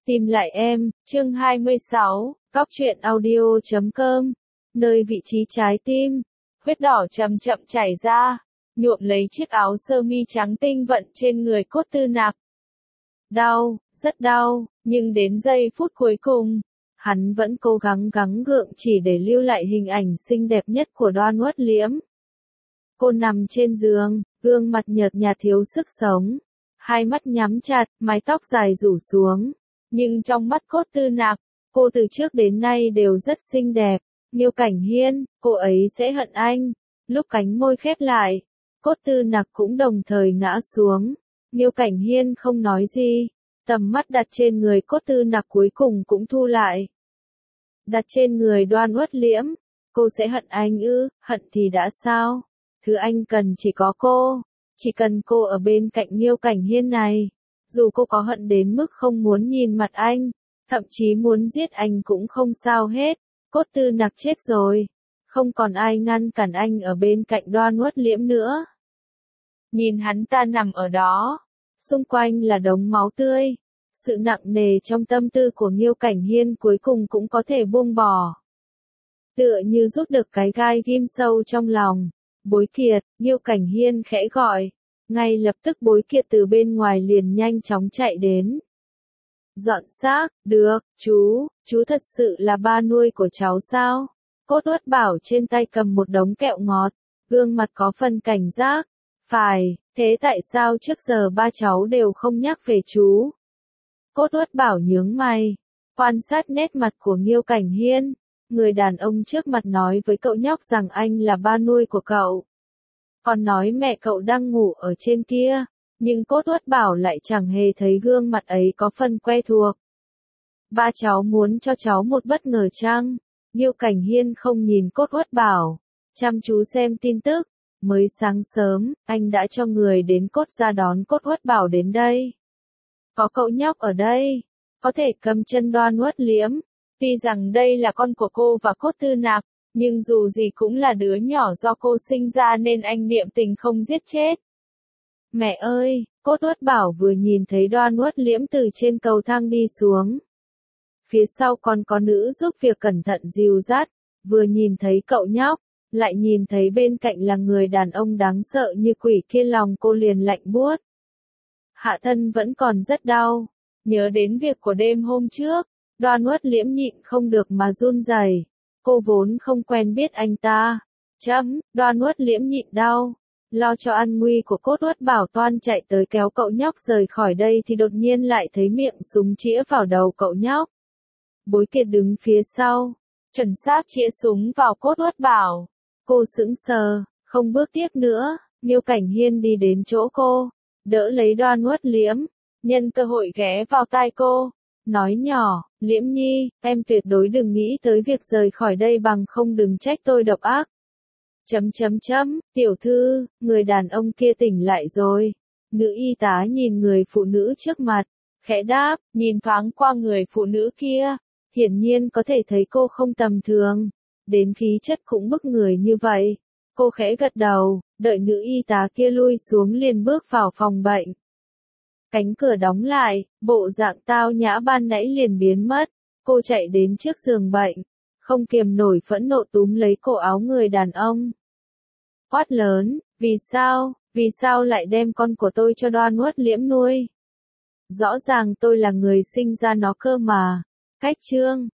Tìm lại em, chương 26, Góc truyện audio.com, nơi vị trí trái tim, huyết đỏ chậm chậm chảy ra, nhuộm lấy chiếc áo sơ mi trắng tinh vận trên người Cốt Tư Nặc. Đau, rất đau, nhưng đến giây phút cuối cùng, hắn vẫn cố gắng gắng gượng chỉ để lưu lại hình ảnh xinh đẹp nhất của Đoan Uất Liễm. Cô nằm trên giường, gương mặt nhợt nhạt thiếu sức sống, hai mắt nhắm chặt, mái tóc dài rủ xuống. Nhưng trong mắt Cốt Tư Nặc, cô từ trước đến nay đều rất xinh đẹp. Nghiêu Cảnh Hiên, cô ấy sẽ hận anh. Lúc cánh môi khép lại, Cốt Tư Nặc cũng đồng thời ngã xuống. Nghiêu Cảnh Hiên không nói gì, tầm mắt đặt trên người Cốt Tư Nặc cuối cùng cũng thu lại. Đặt trên người Đoan Uất Liễm, cô sẽ hận anh ư? Hận thì đã sao? Thứ anh cần chỉ có cô, chỉ cần cô ở bên cạnh Nghiêu Cảnh Hiên này. Dù cô có hận đến mức không muốn nhìn mặt anh, thậm chí muốn giết anh cũng không sao hết. Cốt Tư Nặc chết rồi, không còn ai ngăn cản anh ở bên cạnh Đoan Uất Liễm nữa. Nhìn hắn ta nằm ở đó, xung quanh là đống máu tươi, sự nặng nề trong tâm tư của Nghiêu Cảnh Hiên cuối cùng cũng có thể buông bỏ. Tựa như rút được cái gai ghim sâu trong lòng, Bối Kiệt, Nghiêu Cảnh Hiên khẽ gọi. Ngay lập tức Bối Kiệt từ bên ngoài liền nhanh chóng chạy đến. Dọn xác, được, chú thật sự là ba nuôi của cháu sao? Cốt Uất Bảo trên tay cầm một đống kẹo ngọt, gương mặt có phần cảnh giác. Phải, thế tại sao trước giờ ba cháu đều không nhắc về chú? Cốt Uất Bảo nhướng mày, quan sát nét mặt của Nghiêu Cảnh Hiên. Người đàn ông trước mặt nói với cậu nhóc rằng anh là ba nuôi của cậu. Còn nói mẹ cậu đang ngủ ở trên kia, nhưng Cốt Uất Bảo lại chẳng hề thấy gương mặt ấy có phần quen thuộc. Ba cháu muốn cho cháu một bất ngờ chăng? Nghiêu Cảnh Hiên không nhìn Cốt Uất Bảo, chăm chú xem tin tức. Mới sáng sớm, anh đã cho người đến Cốt ra đón Cốt Uất Bảo đến đây. Có cậu nhóc ở đây, có thể cầm chân Đoan Uất Liễm. Tuy rằng đây là con của cô và Cốt Tư Nặc, nhưng dù gì cũng là đứa nhỏ do cô sinh ra nên anh niệm tình không giết chết. Mẹ ơi, Cốt Uất Bảo vừa nhìn thấy Đoan Uất Liễm từ trên cầu thang đi xuống. Phía sau còn có nữ giúp việc cẩn thận dìu dắt, vừa nhìn thấy cậu nhóc, lại nhìn thấy bên cạnh là người đàn ông đáng sợ như quỷ kia, lòng cô liền lạnh buốt. Hạ thân vẫn còn rất đau, nhớ đến việc của đêm hôm trước, Đoan Uất Liễm nhịn không được mà run rẩy. Cô vốn không quen biết anh ta. Đoan Uất Liễm nhịn đau, lo cho an nguy của Cốt Uất Bảo toan chạy tới kéo cậu nhóc rời khỏi đây thì đột nhiên lại thấy miệng súng chĩa vào đầu cậu nhóc. Bối Kiệt đứng phía sau, chuẩn xác chĩa súng vào Cốt Uất Bảo. Cô sững sờ, không bước tiếp nữa. Nghiêu Cảnh Hiên đi đến chỗ cô, đỡ lấy Đoan Uất Liễm, nhân cơ hội ghé vào tai cô, nói nhỏ, Liễm Nhi, em tuyệt đối đừng nghĩ tới việc rời khỏi đây, bằng không đừng trách tôi độc ác. Tiểu thư, người đàn ông kia tỉnh lại rồi. Nữ y tá nhìn người phụ nữ trước mặt, khẽ đáp, nhìn thoáng qua người phụ nữ kia, hiển nhiên có thể thấy cô không tầm thường, đến khí chất cũng bức người như vậy. Cô khẽ gật đầu, đợi nữ y tá kia lui xuống liền bước vào phòng bệnh. Cánh cửa đóng lại, bộ dạng tao nhã ban nãy liền biến mất. Cô chạy đến trước giường bệnh, không kiềm nổi phẫn nộ túm lấy cổ áo người đàn ông. Quát lớn, vì sao lại đem con của tôi cho Đoan Uất Liễm nuôi? Rõ ràng tôi là người sinh ra nó cơ mà. Cách chương